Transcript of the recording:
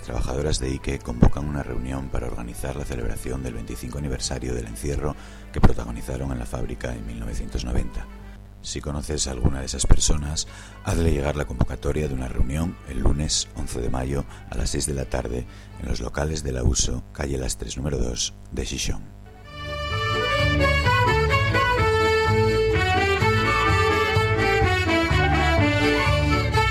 trabajadoras de Ike convocan una reunión para organizar la celebración del 25 aniversario del encierro que protagonizaron en la fábrica en 1990. Si conoces a alguna de esas personas, hazle llegar la convocatoria de una reunión el lunes 11 de mayo a las 6 de la tarde en los locales de la USO, calle Las Tres número 2 de Xixón.